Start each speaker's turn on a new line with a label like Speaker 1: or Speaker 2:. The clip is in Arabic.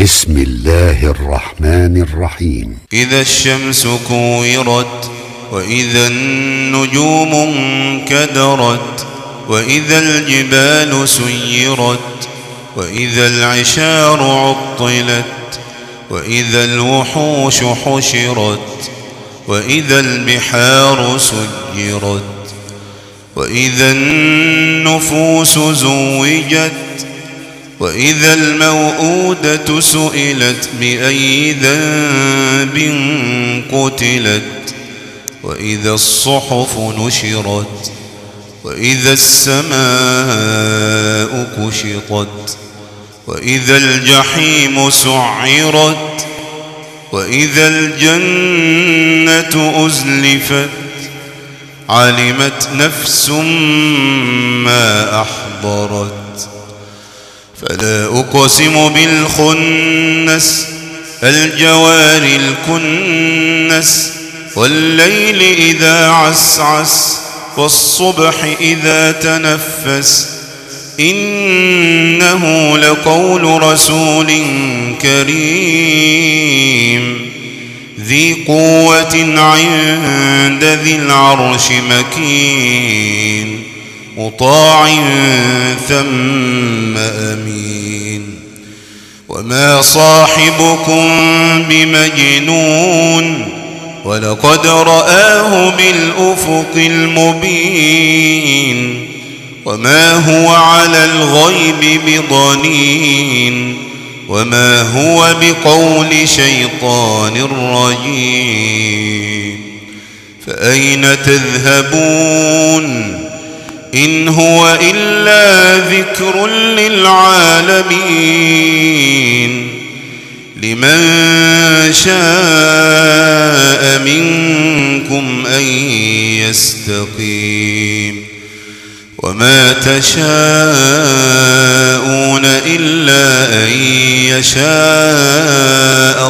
Speaker 1: بسم الله الرحمن الرحيم.
Speaker 2: إذا الشمس كورت وإذا النجوم انكدرت وإذا الجبال سيرت وإذا العشار عطلت وإذا الوحوش حشرت وإذا البحار سجرت وإذا النفوس زوجت وإذا الموءودة سئلت بأي ذنب قتلت وإذا الصحف نشرت وإذا السماء كشطت وإذا الجحيم سعرت وإذا الجنة أزلفت علمت نفس ما أحضرت فلا أقسم بالخنس الجوار الكنس والليل إذا عسعس والصبح إذا تنفس إنه لقول رسول كريم ذي قوة عند ذي العرش مكين مطاع ثم أمين وما صاحبكم بمجنون ولقد رآه بالأفق المبين وما هو على الغيب بضنين وما هو بقول شيطان رجيم فأين تذهبون إن هو إلا ذكر للعالمين لمن شاء منكم أن يستقيم وما تشاءون إلا أن يشاء